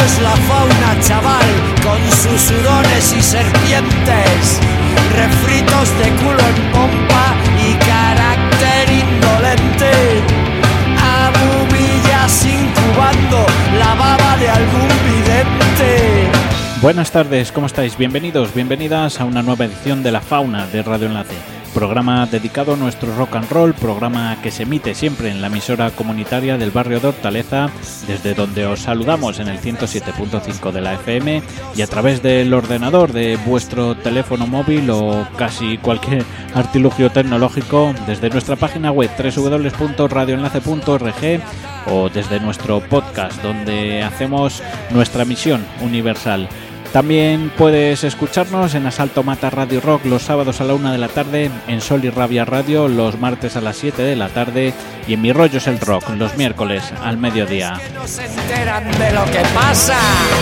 es la fauna, chaval, con sus hurones y serpientes, refritos de culo en pompa y carácter indolente, abubillas incubando la baba de algún vidente. Buenas tardes, ¿cómo estáis? Bienvenidos, bienvenidas a una nueva edición de La Fauna de Radio Enlace, programa dedicado a nuestro rock and roll, programa que se emite siempre en la emisora comunitaria del barrio de Hortaleza, desde donde os saludamos en el 107.5 de la FM y a través del ordenador de vuestro teléfono móvil o casi cualquier artilugio tecnológico desde nuestra página web www.radioenlace.org o desde nuestro podcast donde hacemos nuestra misión universal. También puedes escucharnos en Asalto Mata Radio Rock los sábados a la 1 de la tarde, en Sol y Rabia Radio los martes a las 7 de la tarde y en Mi Rollo es el Rock los miércoles al mediodía. No se enteran de lo que pasa.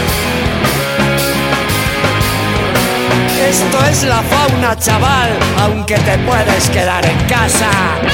Esto es la fauna, chaval, aunque te puedes quedar en casa.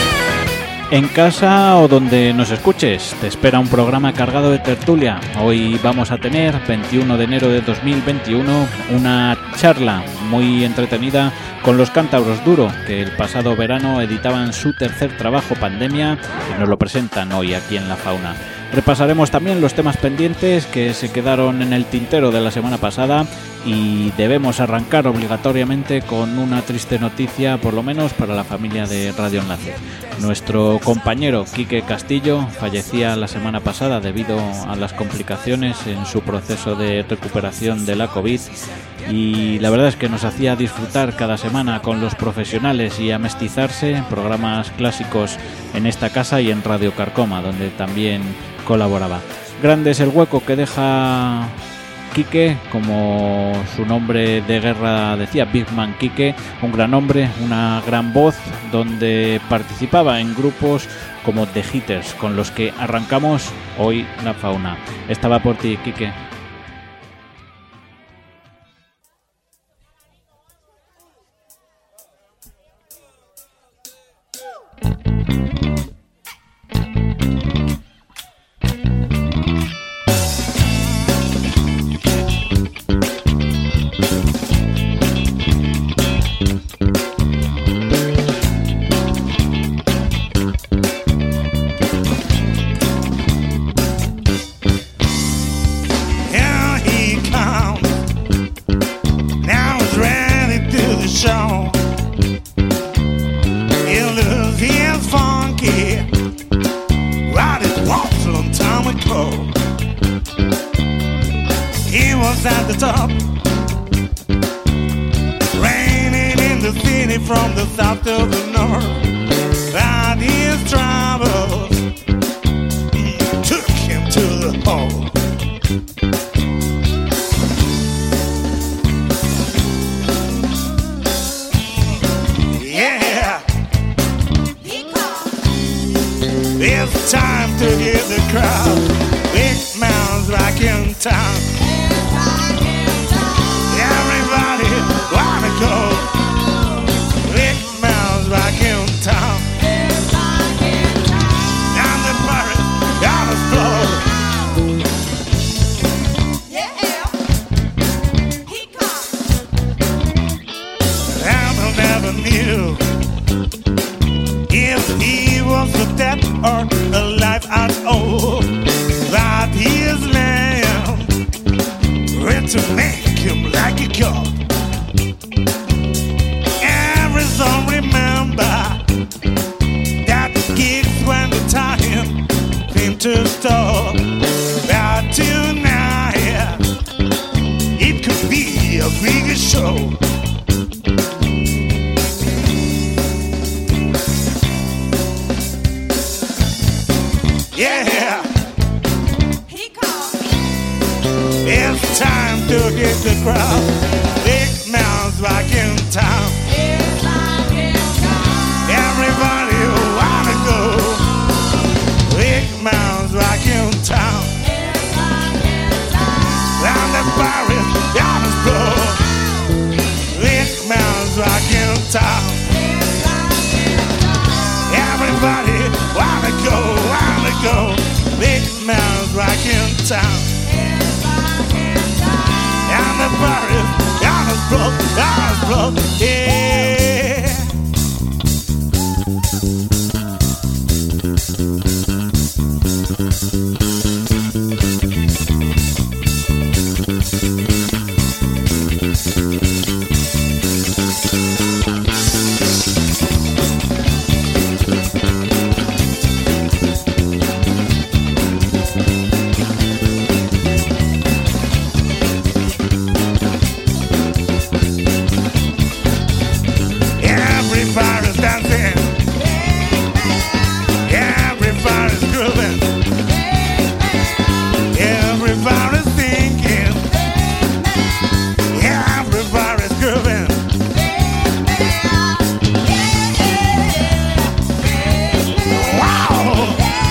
En casa o donde nos escuches, te espera un programa cargado de tertulia. Hoy vamos a tener, 21 de enero de 2021, una charla muy entretenida con los Cántabros Duro, que el pasado verano editaban su tercer trabajo, Pandemia, y nos lo presentan hoy aquí en La Fauna. Repasaremos también los temas pendientes que se quedaron en el tintero de la semana pasada y debemos arrancar obligatoriamente con una triste noticia, por lo menos para la familia de Radio Enlace. Nuestro compañero Quique Castillo fallecía la semana pasada debido a las complicaciones en su proceso de recuperación de la COVID y la verdad es que nos hacía disfrutar cada semana con los profesionales y amestizarse, programas clásicos en esta casa y en Radio Carcoma, donde también colaboraba. Grande es el hueco que deja Quique, como su nombre de guerra decía, Big Man Quique, un gran hombre, una gran voz, donde participaba en grupos como The Hitters, con los que arrancamos hoy La Fauna. Estaba por ti, Quique. Big Mouth rock in town. Everybody's on the floor, yeah. Everybody's dancing. Everybody's grooving. Everybody's thinking. Everybody's grooving. Wow!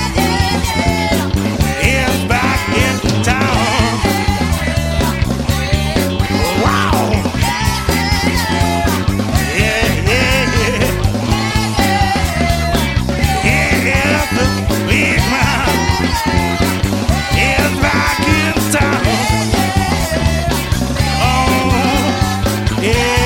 It's back in town. Wow! Yeah, yeah, yeah. Yeah, the big man is back in town. Oh, yeah.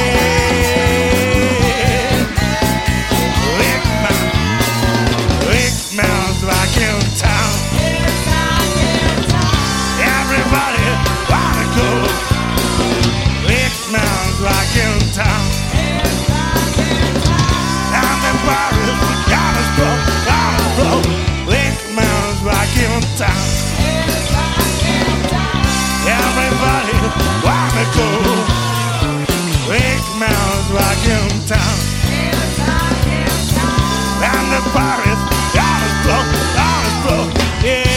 Big man's back in town. Everybody wanna go. Big man's back in town. And the party gotta go. Big man's back in town. Everybody wanna go. Big man's back in town. And the party gotta go. Yeah.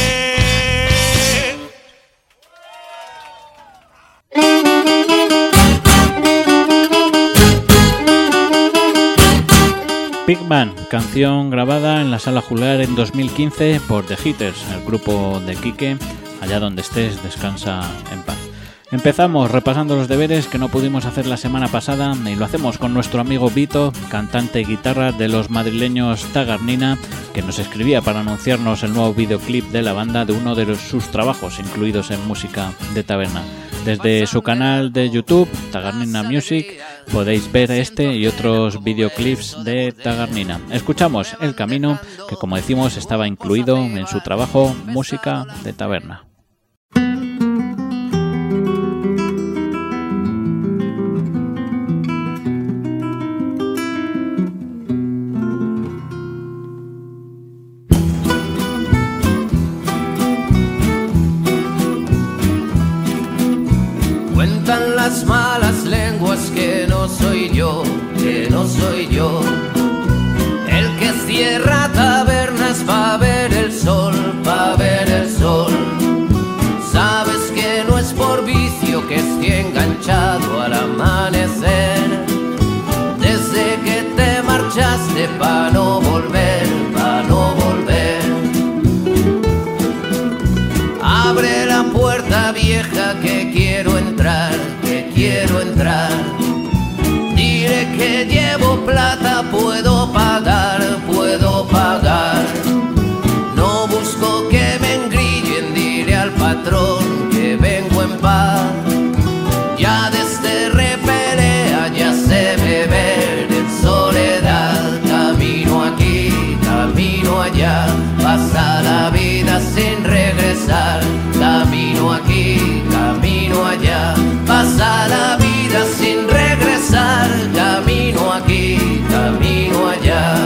Big Man, canción grabada en la Sala Juliar en 2015 por The Hitters, el grupo de Quique. Allá donde estés, descansa en paz. Empezamos repasando los deberes que no pudimos hacer la semana pasada y lo hacemos con nuestro amigo Vito, cantante y guitarra de los madrileños Tagarnina, que nos escribía para anunciarnos el nuevo videoclip de la banda de uno de sus trabajos incluidos en Música de Taberna. Desde su canal de YouTube, Tagarnina Music, podéis ver este y otros videoclips de Tagarnina. Escuchamos El Camino, que como decimos estaba incluido en su trabajo Música de Taberna. Cuentan las malas lenguas que no soy yo, el que cierra tabernas pa' ver el sol, Sabes que no es por vicio que estoy enganchado al amanecer, desde que te marchaste pa' no volver, Abre la puerta vieja que quiero entrar, Dile que llevo plata, puedo pagar, No busco que me engrillen, dile al patrón que vengo en paz. Ya desde repelea ya sé beber en soledad. Camino aquí, camino allá, pasa la vida sin regresar. Camino aquí, camino allá, pasa la vida sin regresar. Camino aquí, camino allá.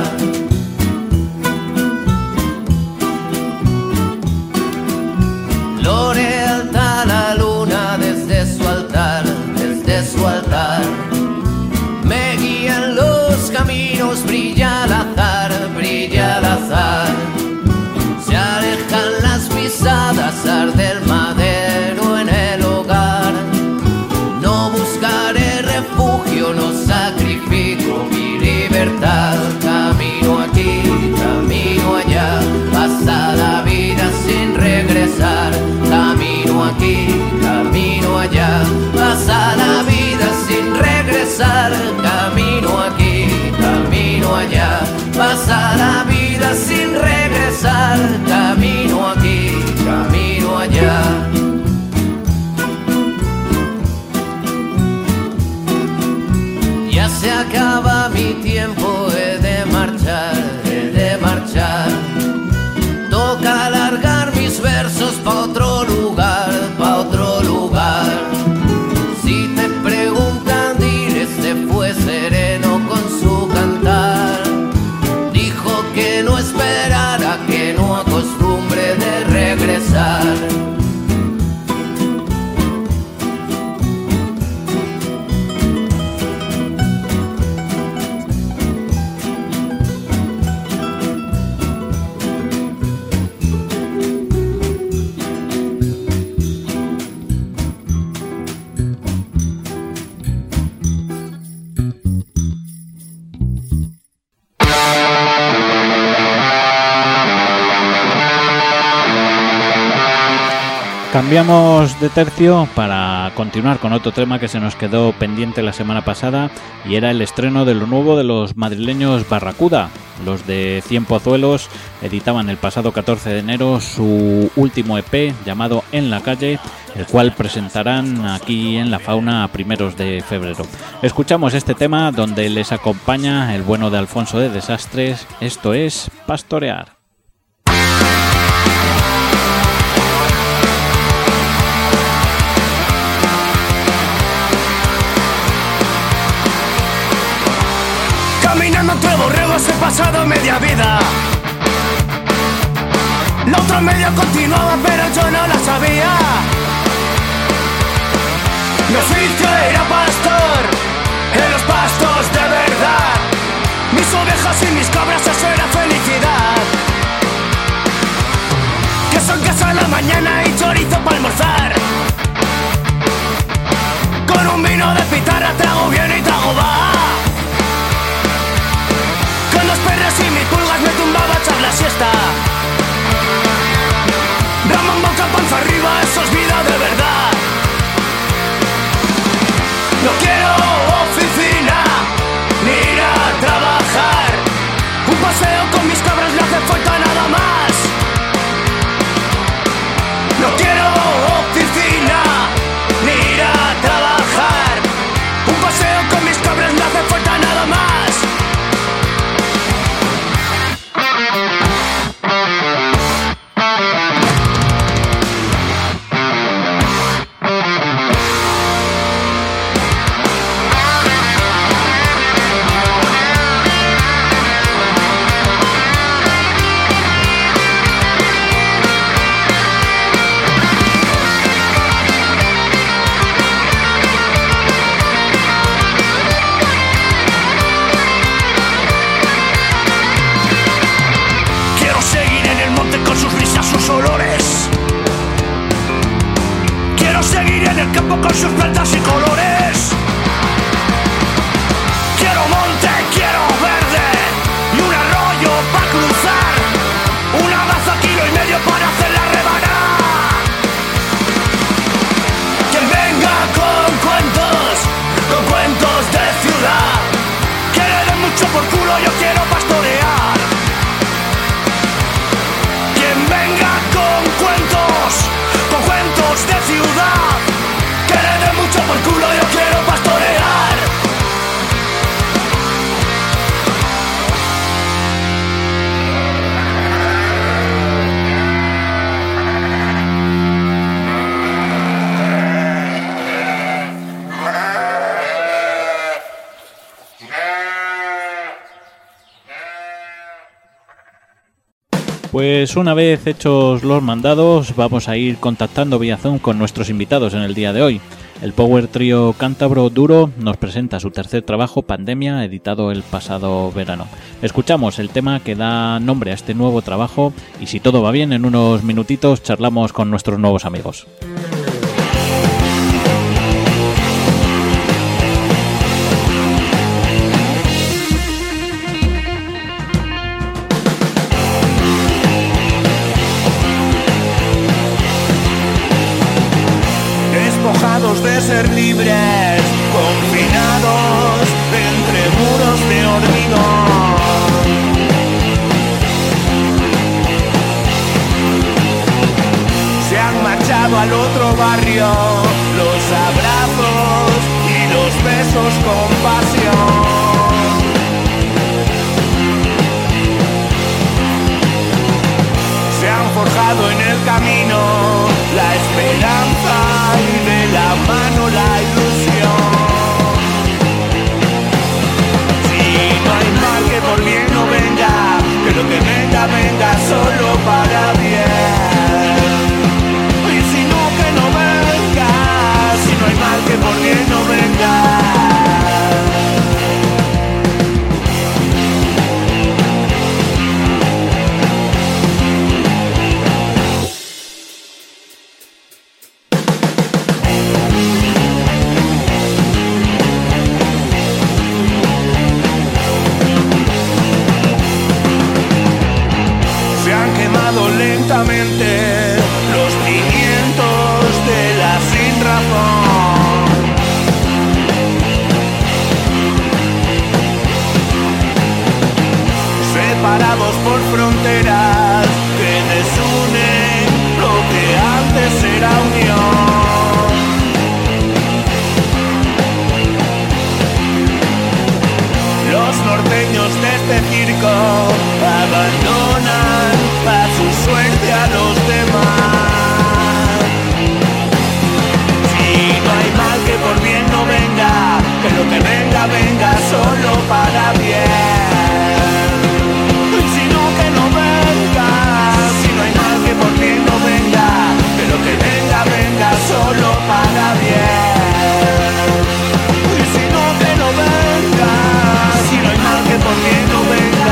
Lore alta la luna desde su altar, Me guían los caminos, brilla el azar, Se alejan las pisadas, arde el madero en el hogar. No buscaré refugio, no sacrifico mi libertad. Camino aquí, camino allá, pasa la vida sin regresar. Camino tiempo he de marchar, toca alargar mis versos pa' otro lugar, si te preguntan dile se fue sereno con su cantar, dijo que no esperara, que no acostumbre de regresar. Cambiamos de tercio para continuar con otro tema que se nos quedó pendiente la semana pasada y era el estreno de lo nuevo de los madrileños Barracuda. Los de Cien Pozuelos editaban el pasado 14 de enero su último EP llamado En la calle, el cual presentarán aquí en La Fauna a primeros de febrero. Escuchamos este tema donde les acompaña el bueno de Alfonso de Desastres, esto es Pastorear. Caminando entre borregos he pasado media vida. La otra media continuaba pero yo no la sabía. Mi oficio era pastor en los pastos de verdad. Mis ovejas y mis cabras, eso era felicidad. Queso en casa a la mañana y chorizo para almorzar. Con un vino de pitarra trago bien y trago va. Con los perros y mis pulgas me tumbaba a echar la siesta. Ramón boca, panza arriba, eso es vida de verdad. No quiero oficina, ni ir a trabajar. Un paseo con mis cabras no hace falta nada más. No quiero oficina, ni ir a trabajar. Un paseo con mis cabras no hace falta nada más. Olores. Quiero seguir en el campo con sus plantas y colores. Quiero monte, quiero verde y un arroyo para cruzar. Una maza 1,5 kilos para hacer la rebanada. Quien venga con cuentos de ciudad, que le den mucho por culo, yo quiero pastorear. Venga con cuentos de ciudad, que le dé mucho por culo, yo quiero pastorear. Pues una vez hechos los mandados, vamos a ir contactando vía Zoom con nuestros invitados en el día de hoy. El power trío cántabro Duro nos presenta su tercer trabajo, Pandemia, editado el pasado verano. Escuchamos el tema que da nombre a este nuevo trabajo y si todo va bien, en unos minutitos charlamos con nuestros nuevos amigos. De ser libres, confinados entre muros de hormigón. Se han marchado al otro barrio, los abrazos y los besos con pasión. dejado en el camino la esperanza y de la mano la ilusión. Si no hay mal que por bien no venga, que lo que venga, venga solo para bien. Y si no, que no venga, si no hay mal que por bien no venga. Lentamente los cimientos de la sinrazón. Separados por fronteras que desunen lo que antes era unión. Los norteños de este circo abandonan a su suerte a los demás. Si no hay mal que por bien no venga, que lo que venga, venga solo para bien. Si no, que no venga, si no hay mal que por bien no venga, que lo que venga, venga solo para bien. Si no, que no venga, si no hay mal que por bien no venga.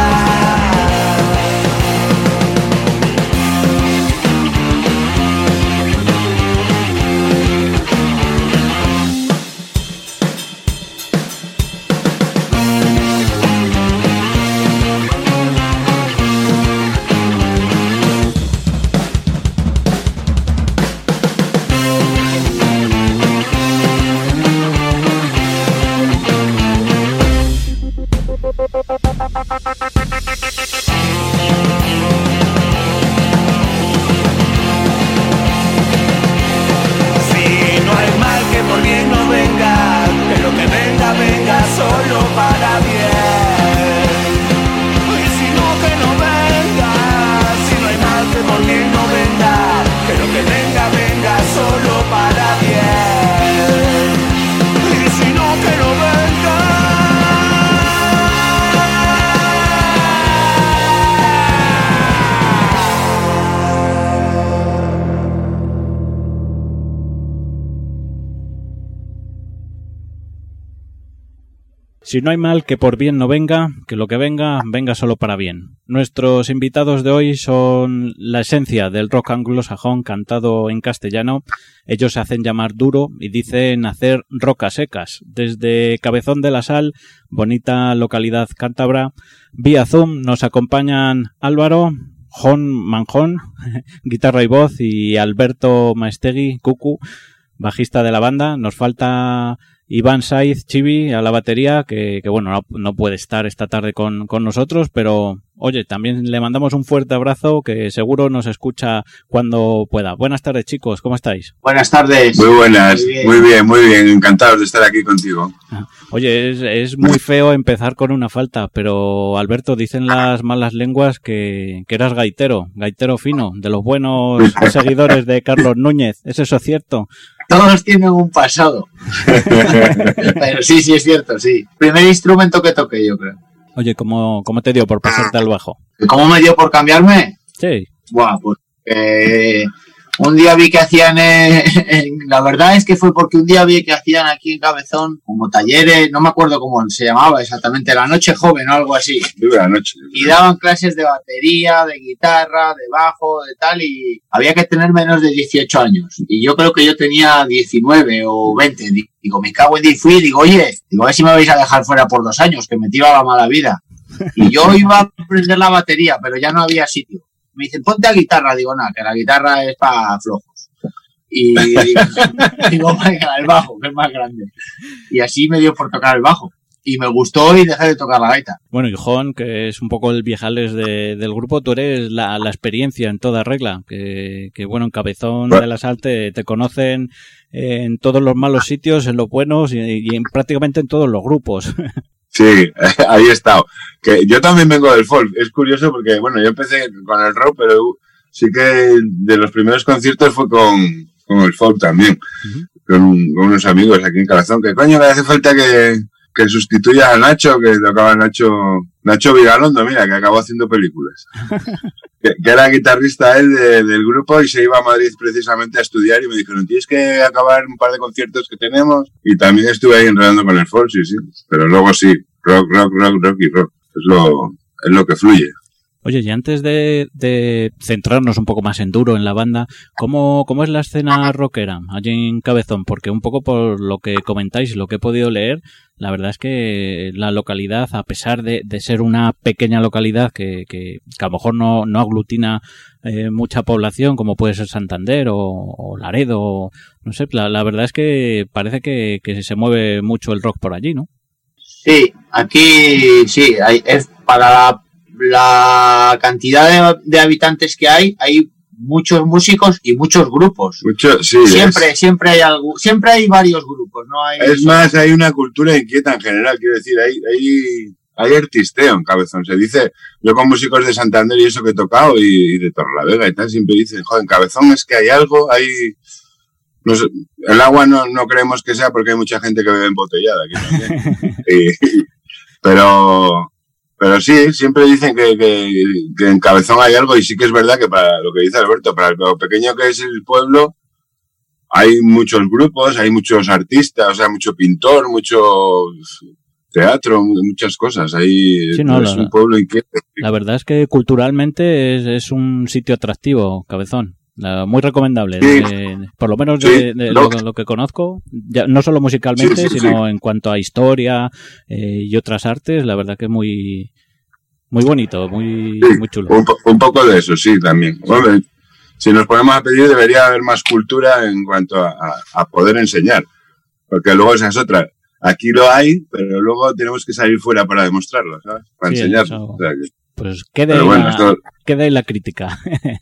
Si no hay mal que por bien no venga, que lo que venga, venga solo para bien. Nuestros invitados de hoy son la esencia del rock anglosajón cantado en castellano. Ellos se hacen llamar Duro y dicen hacer rock a secas. Desde Cabezón de la Sal, bonita localidad cántabra, vía Zoom nos acompañan Álvaro, Jon Manjón, guitarra y voz, y Alberto Maestegui, Cucu, bajista de la banda. Nos falta Iván Saiz Chivi a la batería, que bueno, no puede estar esta tarde con nosotros, pero oye, también le mandamos un fuerte abrazo, que seguro nos escucha cuando pueda. Buenas tardes, chicos, ¿cómo estáis? Buenas tardes. Muy buenas, muy bien, encantados de estar aquí contigo. Oye, es muy feo empezar con una falta, pero Alberto, dicen las malas lenguas que eras gaitero fino, de los buenos seguidores de Carlos Núñez. ¿Es eso cierto? Todos tienen un pasado. Pero sí, es cierto, sí. Primer instrumento que toqué, yo creo. Oye, ¿cómo te dio por pasarte al bajo? ¿Cómo me dio por cambiarme? Sí. Buah, pues un día vi que hacían, la verdad es que fue porque un día vi que hacían aquí en Cabezón como talleres, no me acuerdo cómo se llamaba exactamente, la noche joven o algo así. La noche. Y daban clases de batería, de guitarra, de bajo, de tal, y había que tener menos de 18 años. Y yo creo que yo tenía 19 o 20. Digo, me cago en 10, fui y digo, oye, a ver si me vais a dejar fuera por 2 años, que me tiro a la mala vida. Y yo iba a aprender la batería, pero ya no había sitio. Me dicen, ponte a guitarra. Digo, nada, que la guitarra es para flojos. Y digo, venga, el bajo, que es más grande. Y así me dio por tocar el bajo. Y me gustó y dejé de tocar la gaita. Bueno, y Jon, que es un poco el viejales del grupo, tú eres la experiencia en toda regla. Que bueno, en Cabezón de la Sal te conocen en todos los malos sitios, en los buenos y prácticamente en todos los grupos. Sí, ahí he estado. Que yo también vengo del folk. Es curioso porque, bueno, yo empecé con el rock, pero sí que de los primeros conciertos fue con el folk también, con unos amigos aquí en Cabezón, que coño, que hace falta que sustituya a Nacho, que tocaba Nacho Vigalondo, mira, que acabó haciendo películas. que era guitarrista él del grupo y se iba a Madrid precisamente a estudiar y me dijeron, tienes que acabar un par de conciertos que tenemos, y también estuve ahí enredando con el folk, sí, pero luego sí, rock y rock, es lo que fluye. Oye, y antes de centrarnos un poco más en Duro, en la banda, ¿cómo es la escena rockera allí en Cabezón? Porque un poco por lo que comentáis y lo que he podido leer, la verdad es que la localidad, a pesar de ser una pequeña localidad que a lo mejor no aglutina mucha población, como puede ser Santander o Laredo, no sé, la verdad es que parece que se mueve mucho el rock por allí, ¿no? Sí, aquí sí, es para la cantidad de habitantes que hay muchos músicos y muchos grupos. Siempre hay varios grupos, ¿no? Es más, hay una cultura inquieta en general, quiero decir, hay artisteo en Cabezón. Se dice, yo con músicos de Santander y eso que he tocado y de Torrelavega y tal, siempre dicen, joder, en Cabezón es que hay algo, no sé, el agua no creemos que sea porque hay mucha gente que bebe embotellada aquí también. Pero sí, siempre dicen que en Cabezón hay algo, y sí que es verdad que para lo que dice Alberto, para lo pequeño que es el pueblo, hay muchos grupos, hay muchos artistas, o sea, mucho pintor, mucho teatro, muchas cosas. Es un pueblo inquieto. La verdad es que culturalmente es un sitio atractivo, Cabezón. Muy recomendable, sí. Por lo menos de lo que conozco, ya, no solo musicalmente, sino en cuanto a historia y otras artes, la verdad que es muy bonito, muy chulo. Un poco de eso, sí, también. Bueno, si nos ponemos a pedir, debería haber más cultura en cuanto a poder enseñar, porque luego esa es otra. Aquí lo hay, pero luego tenemos que salir fuera para demostrarlo, ¿sabes? Para enseñarlo. O sea que... Pues queda ahí la crítica.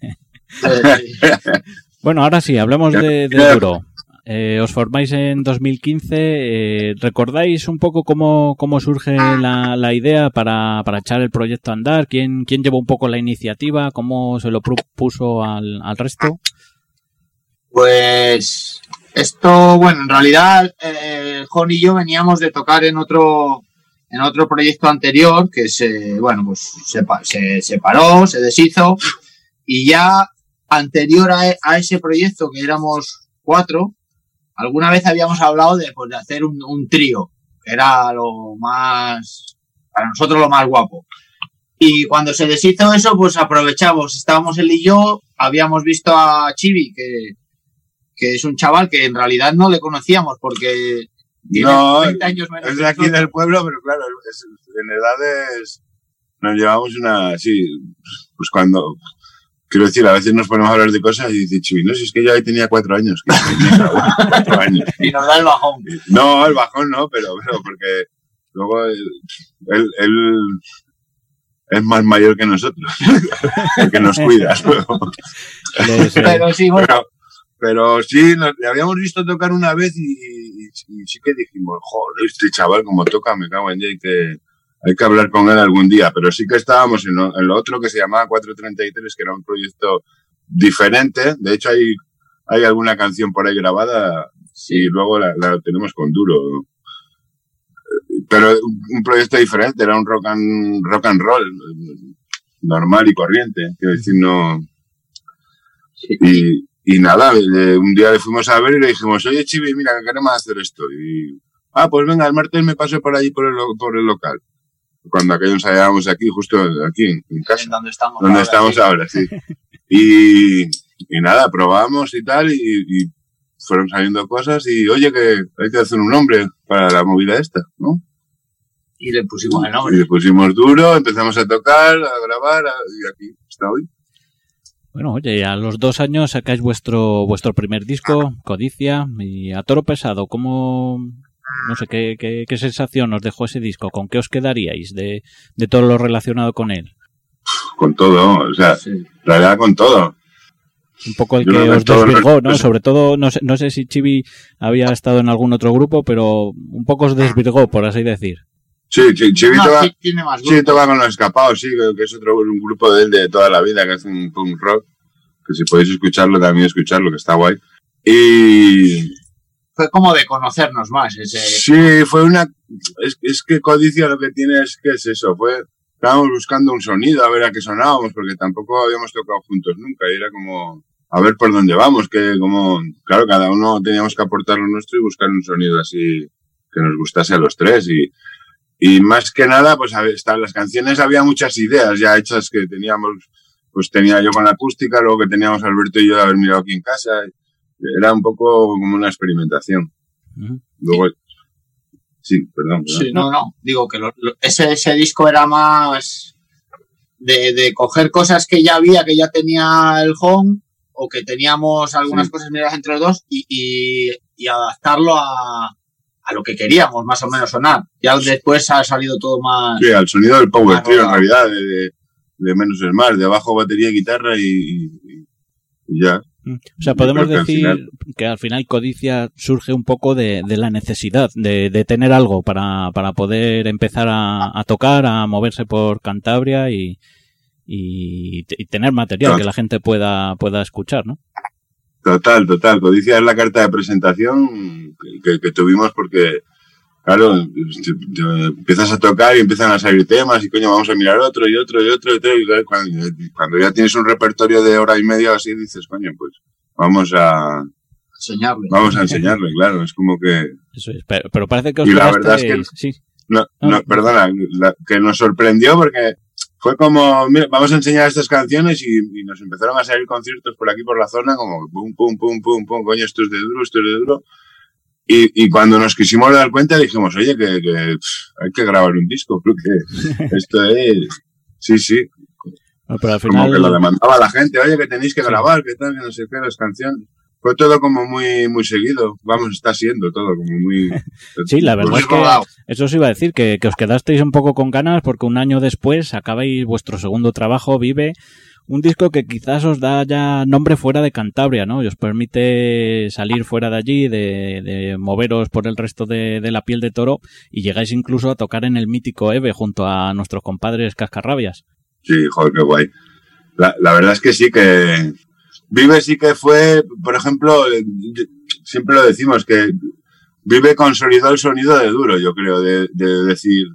Bueno, ahora sí, hablemos de Duro. Os formáis en 2015. ¿Recordáis un poco cómo surge la idea para echar el proyecto a andar? ¿Quién llevó un poco la iniciativa? ¿Cómo se lo propuso al resto? Pues esto, bueno, en realidad Jon y yo veníamos de tocar en otro proyecto anterior que se separó, se deshizo, y ya anterior a ese proyecto, que éramos 4, alguna vez habíamos hablado de hacer un trío, que era para nosotros lo más guapo. Y cuando se deshizo eso, pues aprovechamos, estábamos él y yo, habíamos visto a Chibi, que es un chaval que en realidad no le conocíamos porque tiene 30 años menos. Es de aquí del pueblo, pero claro, en edades nos llevamos pues cuando... Quiero decir, a veces nos ponemos a hablar de cosas y dice Chibi, no, si es que yo ahí tenía 4 años. Que tenía 4 años. Y nos da el bajón. No, el bajón no, pero porque luego él es más mayor que nosotros. Que nos cuida. Pero sí, bueno. Pero sí, le habíamos visto tocar una vez y sí que dijimos, joder, este chaval como toca, me cago en ella, y que... Hay que hablar con él algún día, pero sí que estábamos en lo otro que se llamaba 433, que era un proyecto diferente. De hecho, hay alguna canción por ahí grabada y luego la tenemos con Duro. Pero un proyecto diferente, era un rock and roll normal y corriente. Quiero decir, no... Y nada, un día le fuimos a ver y le dijimos, oye, Chibi, mira, que queremos hacer esto. Y, pues venga, el martes me paso por allí por el local. Cuando aquello ensayábamos aquí, justo aquí, en casa. Donde estamos ahora, sí. Y nada, probamos y tal, y fueron saliendo cosas, y oye, que hay que hacer un nombre para la movida esta, ¿no? Y le pusimos el nombre. Y le pusimos Duro, empezamos a tocar, a grabar, y aquí está hoy. Bueno, oye, a los 2 años sacáis vuestro primer disco, Codicia, y A Toro Pesado, ¿cómo...? No sé, ¿qué sensación os dejó ese disco? ¿Con qué os quedaríais de todo lo relacionado con él? Con todo, o sea, en realidad con todo. Un poco el que os desvirgó, ¿no? Sobre todo, no sé si Chibi había estado en algún otro grupo, pero un poco os desvirgó, por así decir. Sí, Chibi toca con Los Escapados, sí, que es un grupo de él de toda la vida, que hace un punk rock. que si podéis escucharlo, también escucharlo, que está guay. Y fue como de conocernos más. Sí, fue una... Es que Codicia lo que tiene es que es eso, estábamos buscando un sonido, a ver a qué sonábamos, porque tampoco habíamos tocado juntos nunca, y era como, a ver por dónde vamos, claro, cada uno teníamos que aportar lo nuestro y buscar un sonido así que nos gustase a los tres, y más que nada, pues las canciones había muchas ideas ya hechas que teníamos, pues tenía yo con la acústica, luego que teníamos Alberto y yo de haber mirado aquí en casa, era un poco como una experimentación. Luego, sí, perdón. Sí, no. Digo que ese disco era más de coger cosas que ya había, que ya tenía el Home, o que teníamos algunas cosas miradas entre los dos, y adaptarlo a lo que queríamos más o menos sonar. Ya después ha salido todo más... Sí, al sonido del Power Trio, en realidad, de menos es más, de bajo, batería, guitarra y ya. O sea, podemos decir que al final Codicia surge un poco de la necesidad de tener algo para poder empezar a tocar, a moverse por Cantabria y tener material que la gente pueda escuchar, ¿no? Total. Codicia es la carta de presentación que tuvimos porque, claro, empiezas a tocar y empiezan a salir temas y coño, vamos a mirar otro y cuando ya tienes un repertorio de hora y media así dices, coño, pues vamos a enseñarle, claro, es como que... Eso es, pero parece que os y la verdad es que sí. Perdona, que nos sorprendió porque fue como, mira, vamos a enseñar estas canciones y nos empezaron a salir conciertos por aquí por la zona como pum, pum, pum, pum, pum, coño, esto es de duro. Y cuando nos quisimos dar cuenta dijimos, oye, que hay que grabar un disco, porque esto es... Sí. Bueno, pero al final... Como que lo demandaba la gente, oye, que tenéis que grabar, que tal, que no sé qué, las canciones. Fue todo como muy muy seguido. Vamos, está siendo todo como muy... Sí, la verdad es que eso os iba a decir, que os quedasteis un poco con ganas porque un año después sacabais vuestro segundo trabajo, Vive, un disco que quizás os da ya nombre fuera de Cantabria, ¿no? Y os permite salir fuera de allí, de moveros por el resto de la piel de toro y llegáis incluso a tocar en el mítico EVE junto a nuestros compadres Cascarrabias. Sí, joder, qué guay. La verdad es que sí que... Vive sí que fue, por ejemplo, siempre lo decimos, que Vive consolidó el sonido de duro, yo creo, de decir...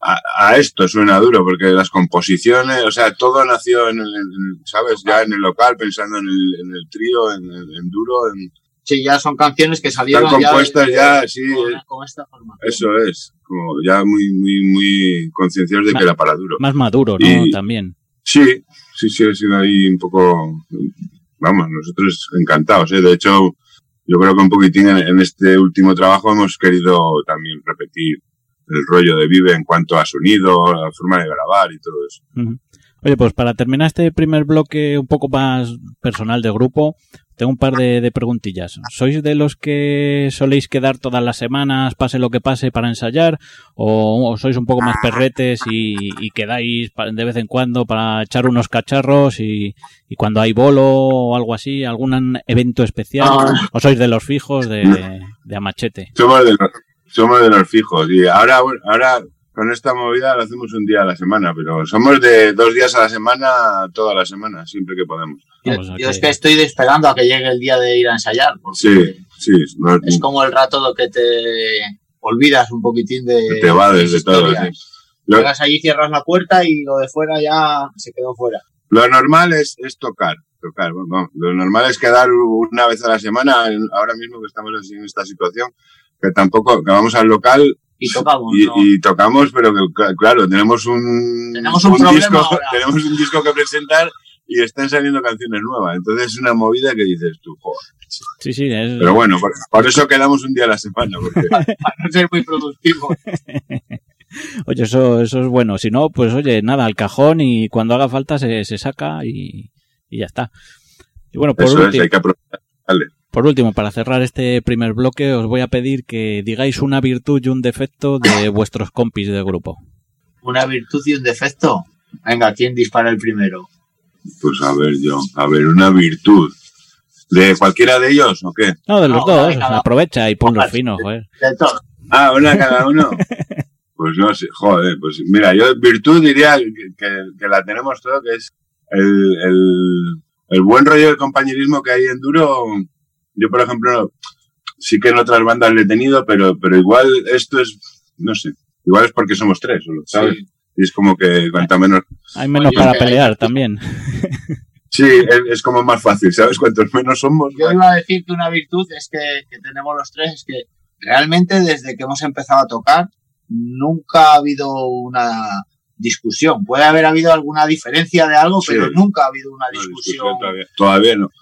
A esto suena duro, porque las composiciones, o sea, todo nació ¿sabes? Ya en el local, pensando en el trío, en duro, Sí, ya son canciones que salieron están compuestas ya, sí. Con esta forma. Eso es, como ya muy concienciados de que era para duro. Más maduro, ¿no? También. Sí, ha sido ahí un poco... Vamos, nosotros encantados, ¿eh? De hecho, yo creo que un poquitín en este último trabajo hemos querido también repetir el rollo de Vive en cuanto a sonido, a la forma de grabar y todo eso. Uh-huh. Oye, pues para terminar este primer bloque un poco más personal de grupo, tengo un par de preguntillas. ¿Sois de los que soléis quedar todas las semanas, pase lo que pase, para ensayar? ¿O sois un poco más perretes y quedáis de vez en cuando para echar unos cacharros y cuando hay bolo o algo así, algún evento especial? ¿O sois de los fijos de a machete? Somos de los fijos y ahora con esta movida lo hacemos un día a la semana, pero somos de 2 días a la semana, toda la semana, siempre que podemos. Yo es que estoy esperando a que llegue el día de ir a ensayar. Sí. Es como el rato que te olvidas un poquitín de... Te vades de todo, sí. Llegas allí, cierras la puerta y lo de fuera ya se quedó fuera. Lo normal es tocar. Bueno, lo normal es quedar una vez a la semana, ahora mismo que estamos en esta situación, que vamos al local y tocamos, y tocamos, pero que claro, tenemos un disco que presentar y están saliendo canciones nuevas, entonces es una movida que dices tú, joder. Sí, es... Pero bueno, por eso quedamos un día a la semana, porque... para no ser muy productivo. Oye, eso es bueno, si no, pues oye, nada, al cajón y cuando haga falta se saca y ya está. Y bueno, hay que aprovechar. Dale. Por último, para cerrar este primer bloque, os voy a pedir que digáis una virtud y un defecto de vuestros compis de grupo. ¿Una virtud y un defecto? Venga, ¿quién dispara el primero? Pues una virtud. ¿De cualquiera de ellos o qué? No, de los dos. Aprovecha y ponlos finos, joder. De todo. Una cada uno. Pues no sé, joder, pues mira, yo virtud diría que la tenemos todo, que es el el buen rollo del compañerismo que hay en Duro, yo por ejemplo, sí que en otras bandas le he tenido, pero igual esto es, no sé, igual es porque somos tres, ¿sabes? Sí. Y es como que cuanto menos... Hay menos para pelear también. Sí, es como más fácil, ¿sabes? Cuantos menos somos... Yo iba a decir que una virtud es que tenemos los tres, es que realmente desde que hemos empezado a tocar nunca ha habido una discusión. Puede haber habido alguna diferencia de algo, sí, pero nunca ha habido una discusión. Todavía no.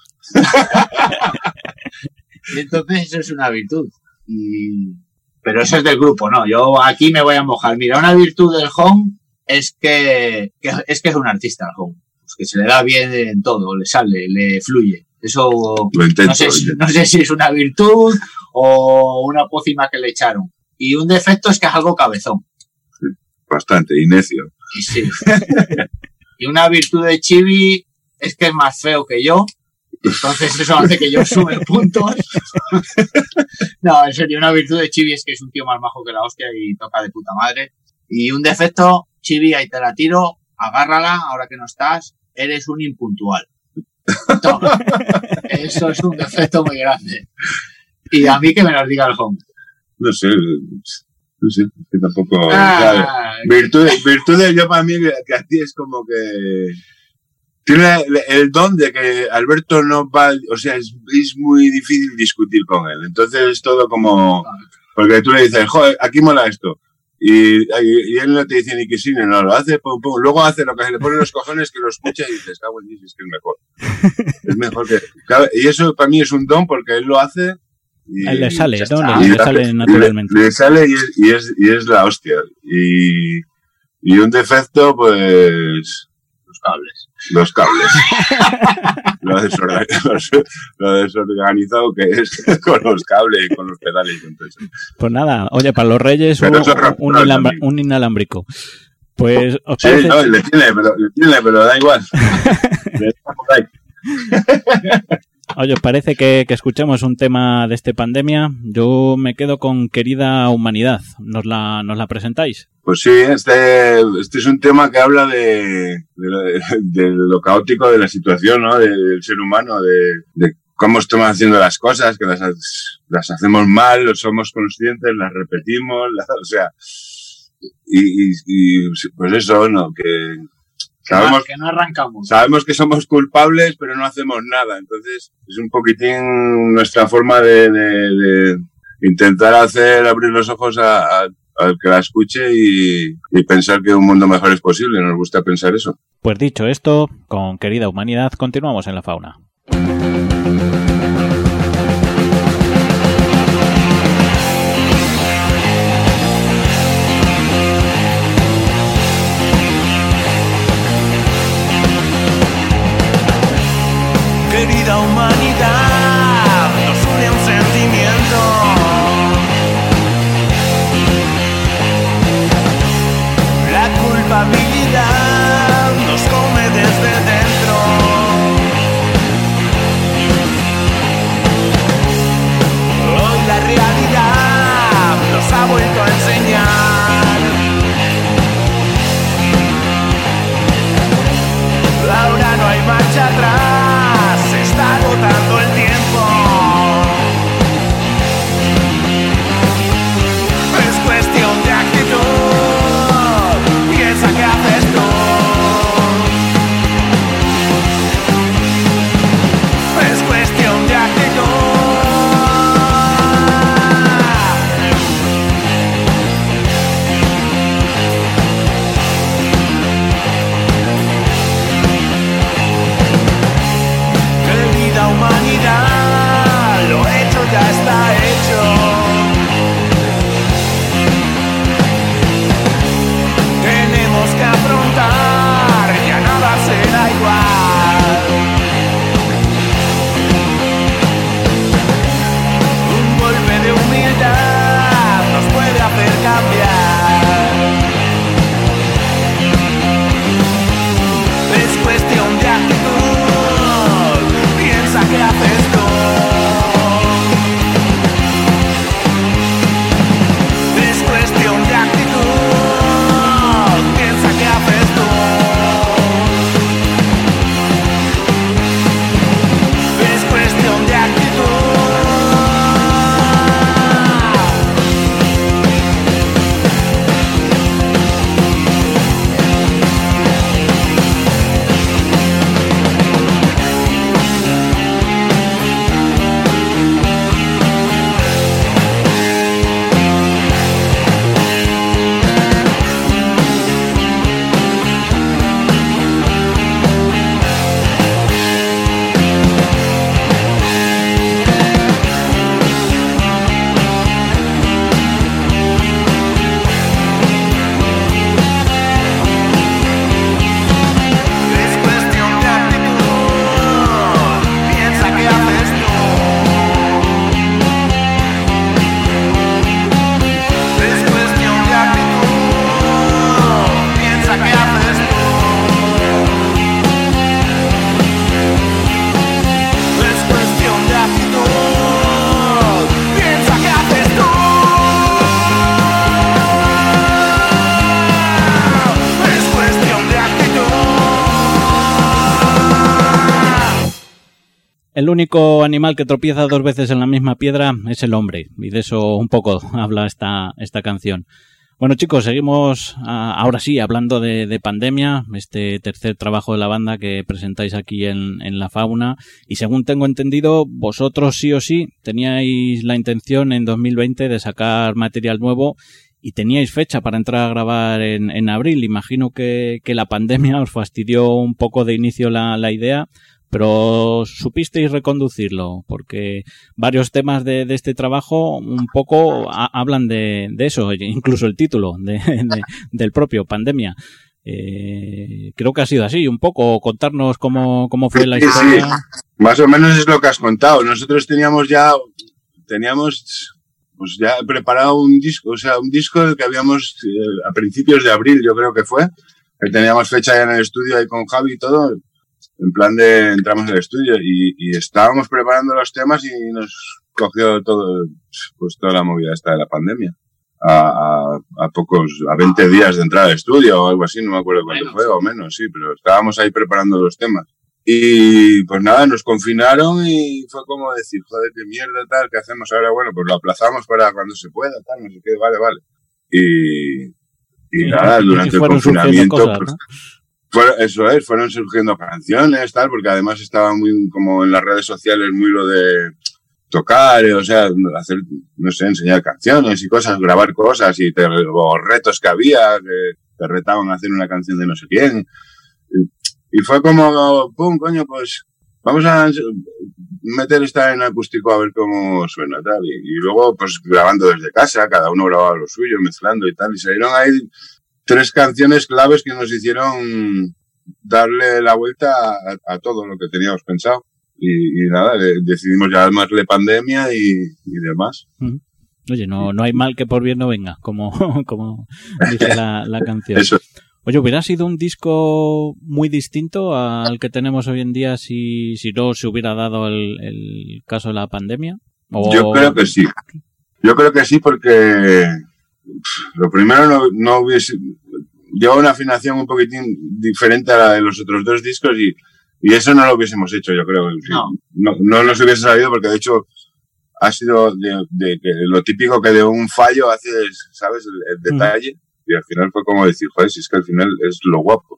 Y entonces eso es una virtud. Pero eso es del grupo, ¿no? Yo aquí me voy a mojar. Mira, una virtud del Home es que es un artista el Home. Pues que se le da bien en todo, le sale, le fluye. Eso lo intento, no sé si es una virtud o una pócima que le echaron. Y un defecto es que es algo cabezón. Sí, bastante, y necio. Y sí. Y una virtud de Chibi es que es más feo que yo. Entonces eso hace que yo sube puntos. No, en serio, una virtud de Chibi es que es un tío más majo que la hostia y toca de puta madre. Y un defecto, Chibi, ahí te la tiro, agárrala, ahora que no estás, eres un impuntual. Toma. Eso es un defecto muy grande. Y a mí que me lo diga el Home. No sé, que tampoco... Virtudes yo para mí que a ti es como que... Tiene el don de que Alberto no va... O sea, es muy difícil discutir con él. Entonces es todo como... Porque tú le dices, joder, aquí mola esto. Y él no te dice ni que sí, ni no, lo hace, pum, pum. Luego hace lo que se le pone los cojones, que lo escucha y dices, cago en Dios, es que es mejor. Es mejor que... Y eso para mí es un don porque él lo hace... A él le sale, ¿no? Le sale naturalmente. Le sale y es la hostia. Y un defecto, pues... Los cables. Lo desorganizado que es con los cables y con los pedales. Entonces. Pues nada, oye, para los Reyes un inalámbrico. Pues os sí, parece... no, le tiene, pero da igual. Oye, ¿os parece que escuchemos un tema de esta pandemia? Yo me quedo con Querida Humanidad. ¿Nos la presentáis? Pues sí, este es un tema que habla de lo caótico de la situación, ¿no? Del ser humano, de cómo estamos haciendo las cosas, que las hacemos mal, lo somos conscientes, las repetimos, o sea, y pues eso, ¿no? Que sabemos que no arrancamos. Sabemos que somos culpables, pero no hacemos nada. Entonces, es un poquitín nuestra forma de intentar abrir los ojos al que la escuche y pensar que un mundo mejor es posible. Nos gusta pensar eso. Pues dicho esto, con Querida Humanidad, continuamos en La Fauna. Querida humanidad, nos une un sentimiento. La culpabilidad nos come desde dentro. el único animal que tropieza 2 veces en la misma piedra es el hombre, y de eso un poco habla esta canción. Bueno, chicos, seguimos ahora sí hablando de pandemia, este tercer trabajo de la banda que presentáis aquí en La Fauna, y según tengo entendido, vosotros sí o sí teníais la intención en 2020 de sacar material nuevo y teníais fecha para entrar a grabar en abril. Imagino que la pandemia os fastidió un poco de inicio la idea, pero supisteis reconducirlo, porque varios temas de este trabajo un poco hablan de eso, incluso el título del propio, Pandemia. Creo que ha sido así, un poco, contarnos cómo fue la historia. Sí, más o menos es lo que has contado. Nosotros teníamos pues ya preparado un disco que habíamos a principios de abril, yo creo que fue, que teníamos fecha ya en el estudio ahí con Javi y todo. En plan de entramos en el estudio y estábamos preparando los temas y nos cogió todo, pues toda la movida esta de la pandemia. A 20 días de entrar al estudio o algo así, no me acuerdo cuánto fue, o menos, sí, pero estábamos ahí preparando los temas. Y pues nada, nos confinaron y fue como decir, joder, qué mierda, tal, ¿qué hacemos ahora? Bueno, pues lo aplazamos para cuando se pueda, tal, no sé qué, vale. Y nada, durante el confinamiento, cosas, ¿no? Fueron surgiendo canciones, tal, porque además estaba muy, como en las redes sociales, muy lo de tocar, o sea, hacer, no sé, enseñar canciones y cosas, grabar cosas o retos que había, que te retaban a hacer una canción de no sé quién. Y fue como, pum, coño, pues vamos a meter esta en acústico a ver cómo suena, tal. Y luego, pues grabando desde casa, cada uno grababa lo suyo, mezclando y tal, y salieron ahí 3 canciones claves que nos hicieron darle la vuelta a todo lo que teníamos pensado. Y nada, decidimos llamarle Pandemia y demás. Oye, no hay mal que por bien no venga, como dice la canción. Eso. Oye, ¿hubiera sido un disco muy distinto al que tenemos hoy en día si no se hubiera dado el caso de la pandemia? Yo creo que sí. Yo creo que sí porque lo primero no hubiese... Lleva una afinación un poquitín diferente a la de los otros 2 discos y eso no lo hubiésemos hecho, yo creo. No nos hubiese salido porque, de hecho, ha sido de que lo típico que de un fallo haces, ¿sabes? El detalle. Y al final fue como decir, joder, si es que al final es lo guapo.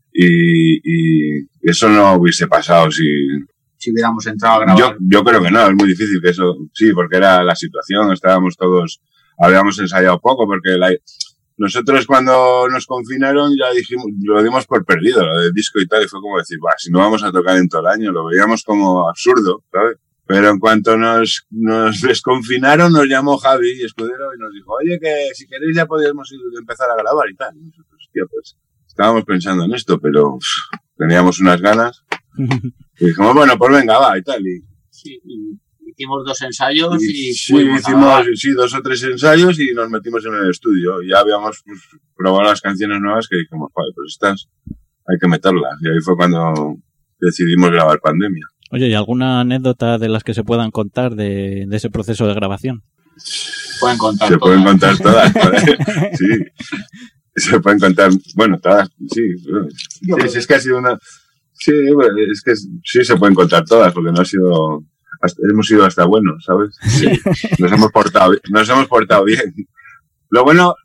Y eso no hubiese pasado si hubiéramos entrado a grabar. Yo creo que no, es muy difícil que eso... Sí, porque era la situación, estábamos todos... Habíamos ensayado poco porque... Nosotros cuando nos confinaron ya dijimos, lo dimos por perdido, lo del disco y tal, y fue como decir, si no vamos a tocar en todo el año, lo veíamos como absurdo, ¿sabes? Pero en cuanto nos desconfinaron, nos llamó Javi Escudero y nos dijo, oye, que si queréis ya podríamos empezar a grabar y tal. Y nosotros, tío, pues estábamos pensando en esto, pero teníamos unas ganas. Y dijimos, bueno, pues venga, va y tal. Sí, hicimos 2 ensayos y hicimos 2 o 3 ensayos y nos metimos en el estudio. Ya habíamos probado las canciones nuevas que dijimos, vale, pues estas hay que meterlas. Y ahí fue cuando decidimos grabar Pandemia. Oye, ¿y alguna anécdota de las que se puedan contar de ese proceso de grabación? Se pueden contar todas. Sí. Se pueden contar, bueno, todas, sí. Sí, es que ha sido una... Sí, bueno, es que sí se pueden contar todas porque no ha sido... Hemos sido hasta buenos, ¿sabes? Sí. Nos hemos portado bien. Lo bueno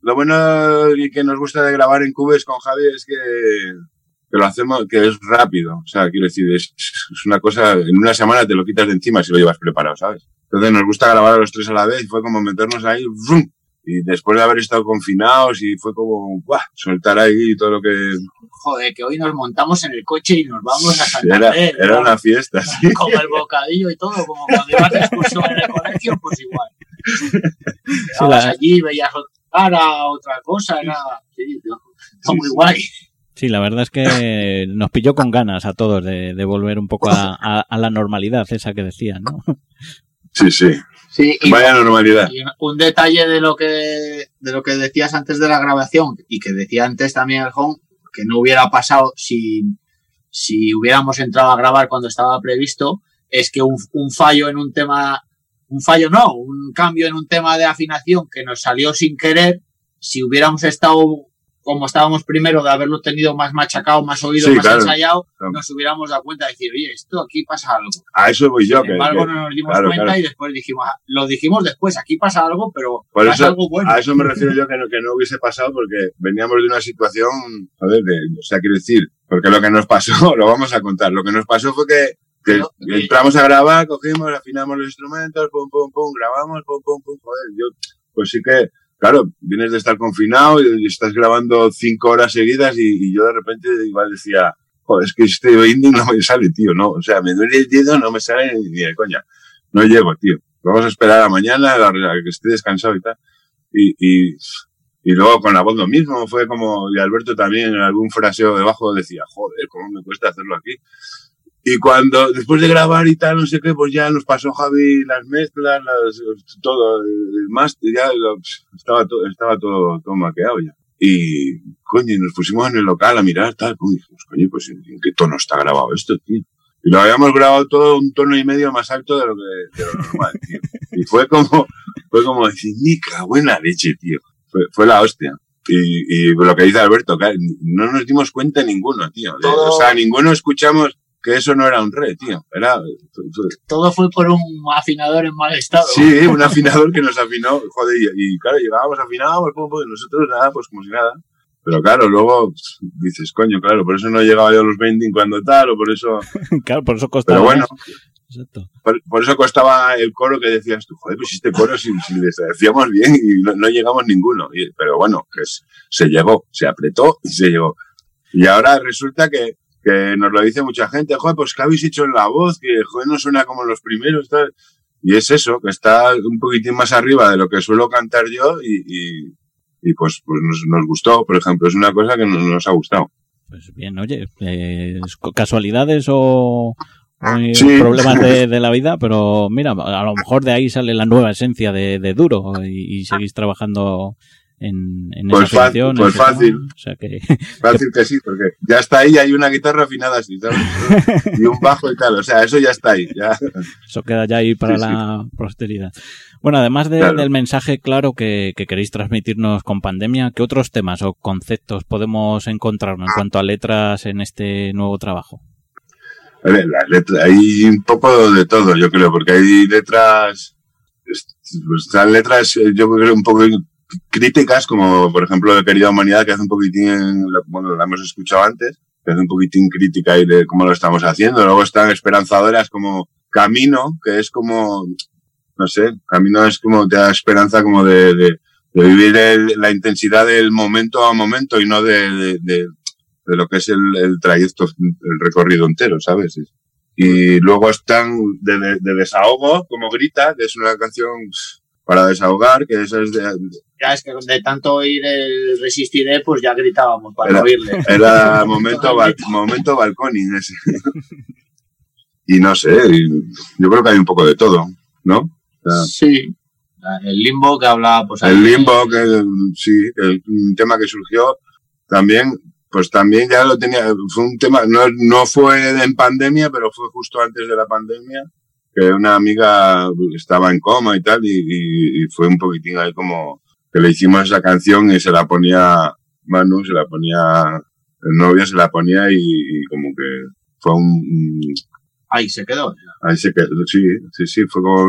y que nos gusta de grabar en Cubes con Javi es que lo hacemos, que es rápido. O sea, quiero decir, es una cosa, en una semana te lo quitas de encima si lo llevas preparado, ¿sabes? Entonces nos gusta grabar a los 3 a la vez y fue como meternos ahí, ¡vrum! Y después de haber estado confinados y fue como, ¡buah! Soltar ahí todo lo que... Joder, que hoy nos montamos en el coche y nos vamos a Santander. Era una fiesta, sí. Como el bocadillo y todo, como cuando ibas de excursión en el colegio, pues igual. Estabas allí, veías otra cara, otra cosa, nada. Sí, está muy guay. Sí, la verdad es que nos pilló con ganas a todos de volver un poco a la normalidad esa que decían, ¿no? Sí, vaya normalidad. Y un detalle de lo que decías antes de la grabación y que decía antes también el Home, que no hubiera pasado si hubiéramos entrado a grabar cuando estaba previsto, es que un fallo en un tema, un cambio en un tema de afinación que nos salió sin querer, si hubiéramos estado como estábamos primero de haberlo tenido más machacado, más oído, Sí, más claro. ensayado, Claro. nos hubiéramos dado cuenta de decir, oye, esto aquí pasa algo. A eso voy yo. Sin embargo, no nos dimos cuenta y después dijimos, lo dijimos después, aquí pasa algo, pero Por pasa eso, algo bueno. a eso me refiero yo que no hubiese pasado porque veníamos de una situación, joder, o sea, quiero decir, porque lo que nos pasó, lo vamos a contar, lo que nos pasó fue que entramos a grabar, cogimos, afinamos los instrumentos, pum, pum, pum, grabamos, pum, pum, pum, joder, yo, pues sí que, claro, vienes de estar confinado y estás grabando 5 horas seguidas y yo de repente igual decía, joder, es que este indie no me sale, tío, no, o sea, me duele el dedo, no me sale ni de coña, no llego, tío, vamos a esperar a mañana a que esté descansado y tal, y luego con la voz lo mismo, fue como, y Alberto también en algún fraseo debajo decía, joder, cómo me cuesta hacerlo aquí. Y cuando, después de grabar y tal, no sé qué, pues ya nos pasó Javi las mezclas, todo, el máster, ya estaba todo maqueado ya. Y, coño, nos pusimos en el local a mirar, tal, y dijimos, coño, pues ¿en qué tono está grabado esto, tío? Y lo habíamos grabado todo un tono y medio más alto de lo normal, tío. Y fue como decir, ni cago en la leche, tío. Fue la hostia. Y lo que dice Alberto, claro, no nos dimos cuenta ninguno, tío. O sea, ninguno escuchamos que eso no era un re, tío. Todo fue por un afinador en mal estado. Sí, un afinador que nos afinó, joder, y claro, llegábamos, afinábamos, y nosotros nada, pues como si nada. Pero claro, luego dices, coño, claro, por eso no llegaba yo a los 20 cuando tal, o por eso... Claro, por eso costaba. Pero bueno, exacto. por eso costaba el coro que decías tú, joder, pues este coro si decíamos bien y no llegamos ninguno. Pero bueno, que se llegó, se apretó y se llegó. Y ahora resulta que nos lo dice mucha gente, joder, pues ¿qué habéis hecho en la voz? Que joder, no suena como los primeros, tal. Y es eso, que está un poquitín más arriba de lo que suelo cantar yo y pues nos gustó, por ejemplo, es una cosa que nos ha gustado. Pues bien, oye, casualidades o sí, problemas de la vida, pero mira, a lo mejor de ahí sale la nueva esencia de Duro y seguís trabajando en pues esa afinación. Pues fácil. O sea que... Fácil que sí, porque ya está ahí, hay una guitarra afinada así, ¿sabes? Y un bajo y tal, o sea, eso ya está ahí. Ya. Eso queda ya ahí para la posteridad. Bueno, además del mensaje claro que queréis transmitirnos con Pandemia, ¿qué otros temas o conceptos podemos encontrar en cuanto a letras en este nuevo trabajo? A ver, las letras, hay un poco de todo, yo creo, porque hay letras, pues están letras, yo creo, un poco críticas, como por ejemplo de Querida Humanidad, que hace un poquitín, bueno, la hemos escuchado antes, que hace un poquitín crítica y de cómo lo estamos haciendo. Luego están esperanzadoras como Camino, que es como, no sé, Camino es como te da esperanza como de vivir la intensidad del momento a momento y no de lo que es el trayecto, el recorrido entero, ¿sabes? Y luego están de desahogo, como Grita, que es una canción para desahogar, que eso es Ya es que de tanto oír el Resistiré, pues ya gritábamos para oírle. Era momento balconing ese. Y no sé, yo creo que hay un poco de todo, ¿no? O sea, sí. El Limbo que hablaba, pues... El Limbo, que sí, un tema que surgió también, pues también ya lo tenía, fue un tema, no fue en pandemia, pero fue justo antes de la pandemia, que una amiga estaba en coma y tal, y fue un poquitín ahí como que le hicimos esa canción y se la ponía Manu, se la ponía el novio, se la ponía y como que fue ahí se quedó. Ahí se quedó, sí, fue como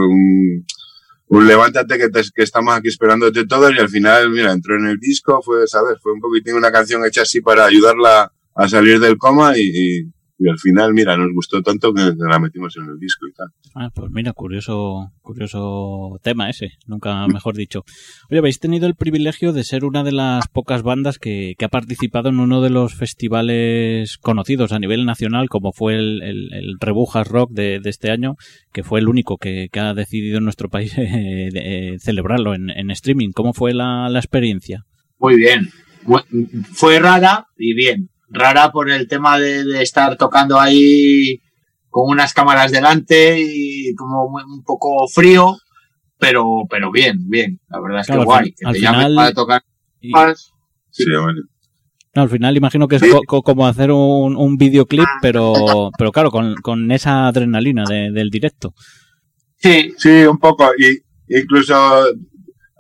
un levántate que estamos aquí esperándote todos y al final, mira, entró en el disco, fue, ¿sabes? Fue un poquitín una canción hecha así para ayudarla a salir del coma y al final, mira, nos gustó tanto que la metimos en el disco y tal. Ah, pues mira, curioso tema ese, nunca mejor dicho. Oye, habéis tenido el privilegio de ser una de las pocas bandas que ha participado en uno de los festivales conocidos a nivel nacional, como fue el Rebujas Rock de este año, que fue el único que ha decidido en nuestro país celebrarlo en streaming. ¿Cómo fue la experiencia? Muy bien. Fue rara y bien. Rara por el tema de estar tocando ahí con unas cámaras delante y como un poco frío, pero bien. La verdad es que guay. Que te llamen para tocar más. Sí, bueno. No, al final imagino que es como hacer un videoclip, pero claro, con esa adrenalina del directo. Sí, un poco. Y incluso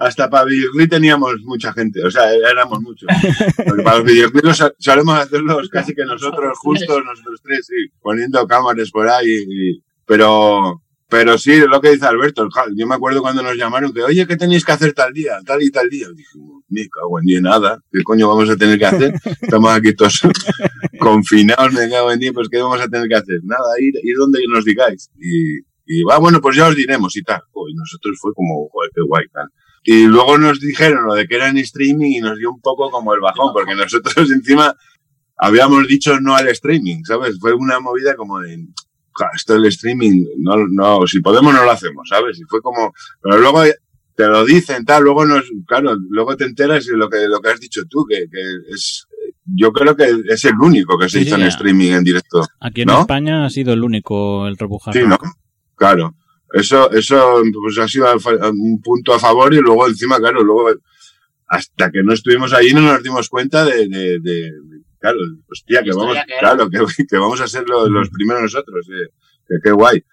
hasta para videoclip teníamos mucha gente, o sea, éramos muchos. Porque para los videoclips solemos hacerlos casi que nosotros tres, sí, poniendo cámaras por ahí. Pero sí, lo que dice Alberto, yo me acuerdo cuando nos llamaron que, oye, ¿qué tenéis que hacer tal día? Tal y tal día. Y dijimos, ni cago en día, nada. ¿Qué coño vamos a tener que hacer? Estamos aquí todos confinados, me cago en día, pues ¿qué vamos a tener que hacer? Nada, ir donde nos digáis. Y bueno, pues ya os diremos y tal. Y nosotros fue como, joder, qué guay, tal. Y luego nos dijeron lo de que era en streaming y nos dio un poco como el bajón, porque nosotros encima habíamos dicho no al streaming, ¿sabes? Fue una movida como de, esto del streaming, no, si podemos no lo hacemos, ¿sabes? Y fue como, pero luego te lo dicen, tal, luego luego te enteras de lo que has dicho tú, que es, yo creo que es el único que se hizo en streaming en directo. Aquí en España ha sido el único el Rebujar. Sí, ¿no? Claro. Eso pues ha sido un punto a favor y luego encima, claro, luego hasta que no estuvimos allí no nos dimos cuenta de claro, hostia, que vamos, claro, que vamos a ser los primeros nosotros, que qué guay.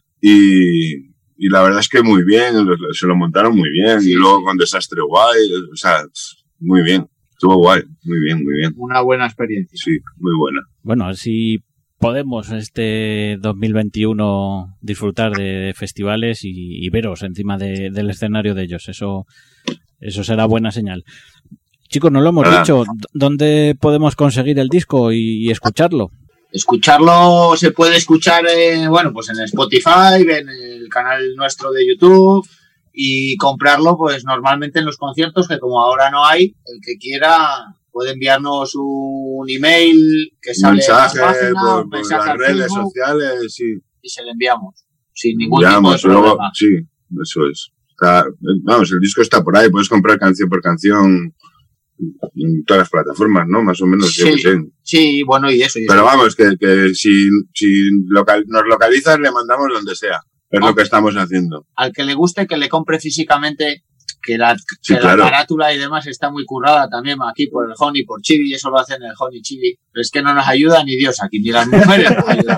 Y la verdad es que muy bien, se lo montaron muy bien, y luego con Desastre guay, o sea, muy bien, estuvo guay, muy bien. Una buena experiencia. Sí, muy buena. Bueno, así podemos este 2021 disfrutar de festivales y veros encima del escenario de ellos. Eso será buena señal. Chicos, nos lo hemos dicho. ¿Dónde podemos conseguir el disco y escucharlo? Escucharlo se puede escuchar pues en Spotify, en el canal nuestro de YouTube, y comprarlo pues normalmente en los conciertos, que como ahora no hay, el que quiera puede enviarnos un email que sale mensaje, en la página, por las redes sociales, sí. Y se lo enviamos sin ningún tipo de problema. Luego, sí, eso es. El disco está por ahí, puedes comprar canción por canción en todas las plataformas, ¿no? Más o menos. Sí, bueno, y eso. Pero vamos, que si nos localizas, le mandamos donde sea. Es lo que estamos haciendo. Al que le guste, que le compre físicamente, que la carátula y demás está muy currada también aquí por el Honey, por Chibi, y eso lo hacen el Honey Chibi. Pero es que no nos ayuda ni Dios aquí, ni las mujeres nos ayudan.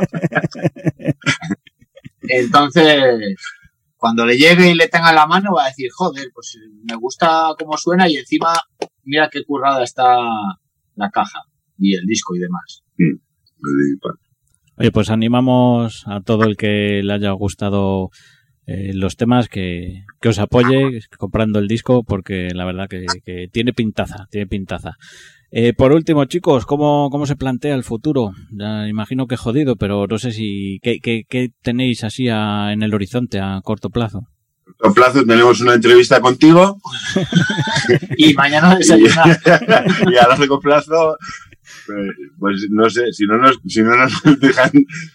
Entonces, cuando le llegue y le tenga en la mano, va a decir, joder, pues me gusta cómo suena y encima mira qué currada está la caja y el disco y demás. Oye, pues animamos a todo el que le haya gustado los temas que os apoye comprando el disco, porque la verdad que tiene pintaza. Por último, chicos, ¿cómo se plantea el futuro? Ya imagino que jodido, pero no sé si ¿qué tenéis así en el horizonte a corto plazo? A corto plazo tenemos una entrevista contigo y mañana desayunar. Y a largo plazo pues no sé, si no nos dejan,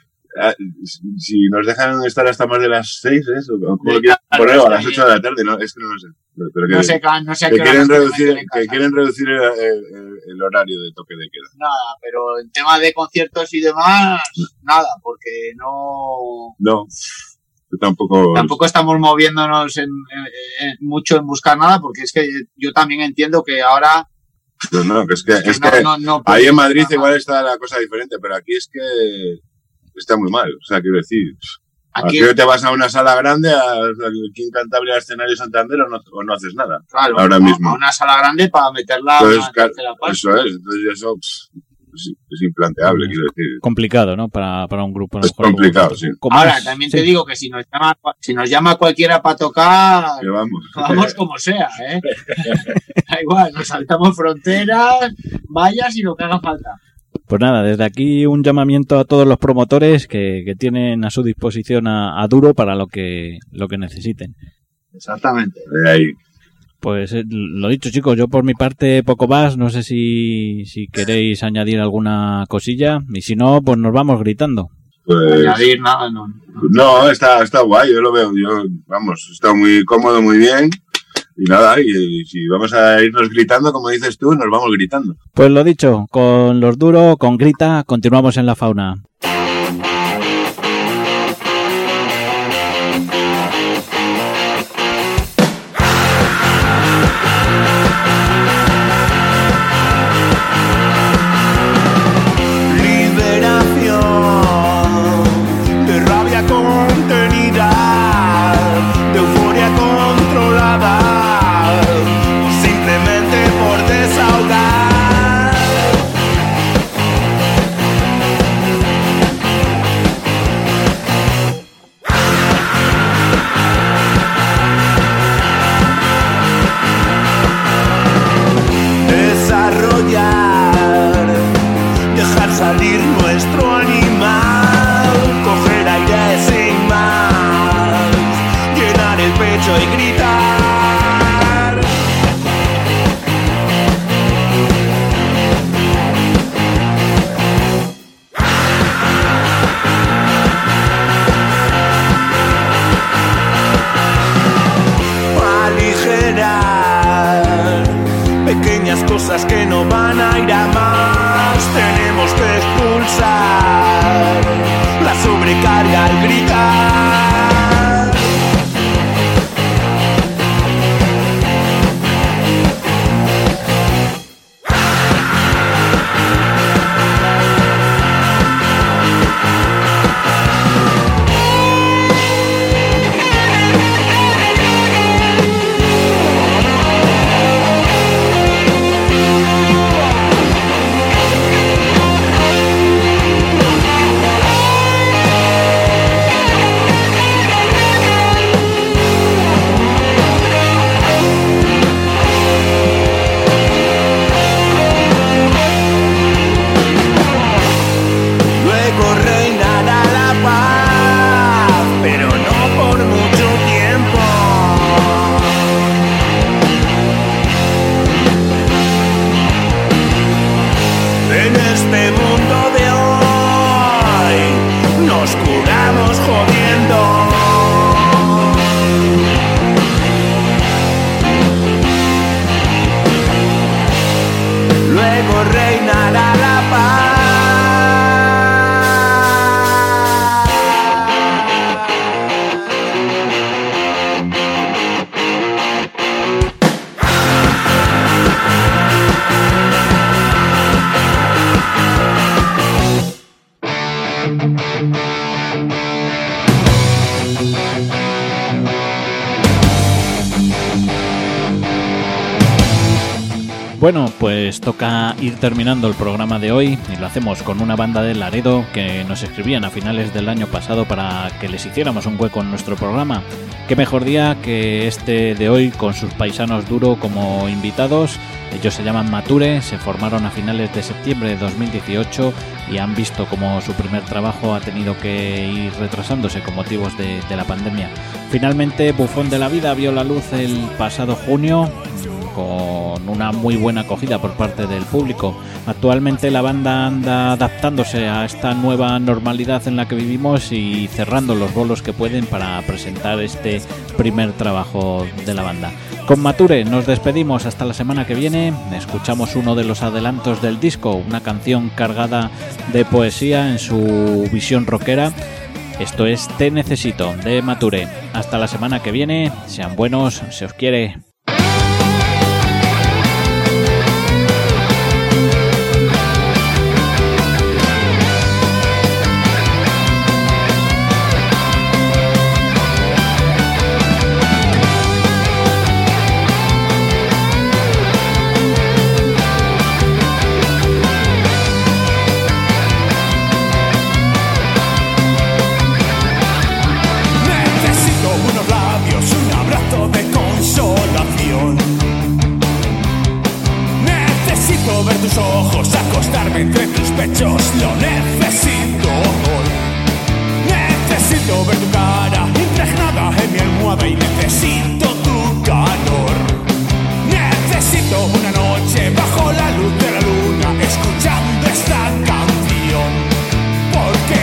si nos dejan estar hasta más de las 6, o como a las 8 de la tarde, no, es que no lo sé. Pero no sé que quieren reducir el horario de toque de queda. Nada, pero en tema de conciertos y demás, nada, porque no. Tampoco estamos moviéndonos mucho en buscar nada, porque es que yo también entiendo que ahora. No, que es que ahí en Madrid igual está la cosa diferente, pero aquí es que está muy mal, o sea, quiero decir, aquí te vas a una sala grande, aquí en Cantabria, al escenario Santander, o no haces nada. Claro, ahora mismo. A una sala grande para meterla. Entonces, eso es, entonces eso es implanteable, quiero decir. Complicado, ¿no? Para un grupo. Es complicado, sí. Ahora, también te digo que si nos llama cualquiera para tocar, vamos como sea, ¿eh? Da igual, nos saltamos fronteras, vallas y lo que haga falta. Pues nada, desde aquí un llamamiento a todos los promotores que tienen a su disposición a Duro para lo que necesiten. Exactamente. Ahí. Pues lo dicho, chicos, yo por mi parte poco más, no sé si queréis añadir alguna cosilla, y si no, pues nos vamos gritando. Pues añadir nada, no. No, está guay, yo lo veo, está muy cómodo, muy bien. Y nada, y si vamos a irnos gritando, como dices tú, nos vamos gritando. Pues lo dicho, con los Duro, con Grita, continuamos en la fauna. pecho y gritar. Aligerar pequeñas cosas que no van a ir a más. Tenemos que expulsar la sobrecarga al gritar. Bueno, pues toca ir terminando el programa de hoy y lo hacemos con una banda de Laredo que nos escribían a finales del año pasado para que les hiciéramos un hueco en nuestro programa. Qué mejor día que este de hoy con sus paisanos Duro como invitados. Ellos se llaman Mature, se formaron a finales de septiembre de 2018 y han visto como su primer trabajo ha tenido que ir retrasándose con motivos de la pandemia. Finalmente, Bufón de la Vida vio la luz el pasado junio con una muy buena acogida por parte del público. Actualmente la banda anda adaptándose a esta nueva normalidad en la que vivimos y cerrando los bolos que pueden para presentar este primer trabajo de la banda. Con Mature nos despedimos hasta la semana que viene. Escuchamos uno de los adelantos del disco, una canción cargada de poesía en su visión rockera. Esto es Te Necesito, de Mature. Hasta la semana que viene, sean buenos, se os quiere. Ojos, acostarme entre tus pechos, lo necesito hoy. Necesito ver tu cara impregnada en mi almohada y necesito tu calor. Necesito una noche bajo la luz de la luna escuchando esta canción. Porque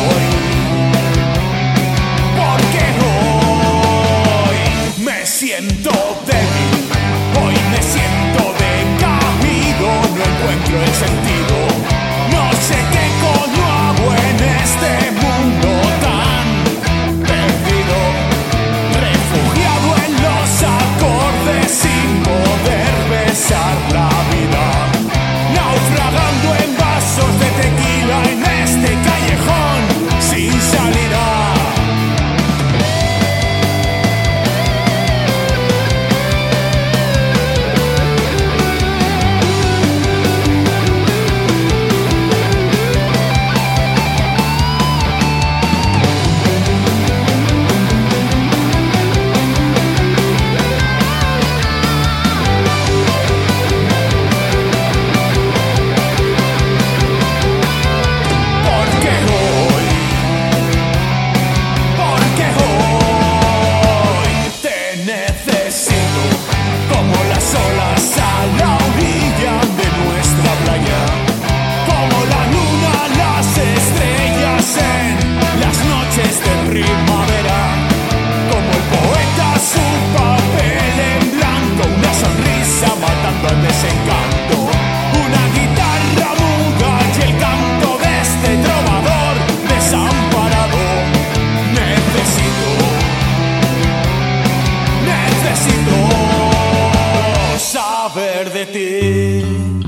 hoy me siento débil, hoy me siento decaído. No encuentro el sentido, no sé qué coño hago en este mundo tan perdido, refugiado en los acordes sin poder besar la vida, naufragando en vasos de tequila en este callejón sin salida. de ti.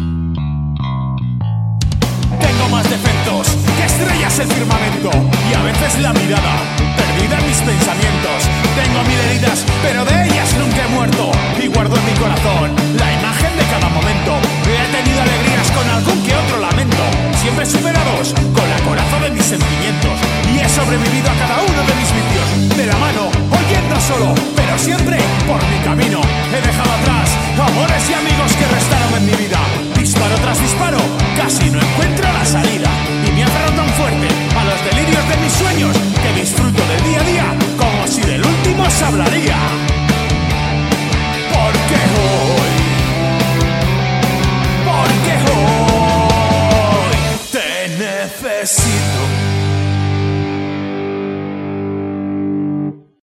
Tengo más defectos que estrellas el firmamento, y a veces la mirada perdida en mis pensamientos. Tengo 1000 heridas, pero de ellas nunca he muerto, y guardo en mi corazón la imagen de cada momento. He tenido alegrías con algún que otro lamento, siempre superados con la coraza de mis sentimientos, y he sobrevivido a cada uno de mis vicios, de la mano, oyendo solo, pero siempre por mi camino. He dejado atrás amores y amigos que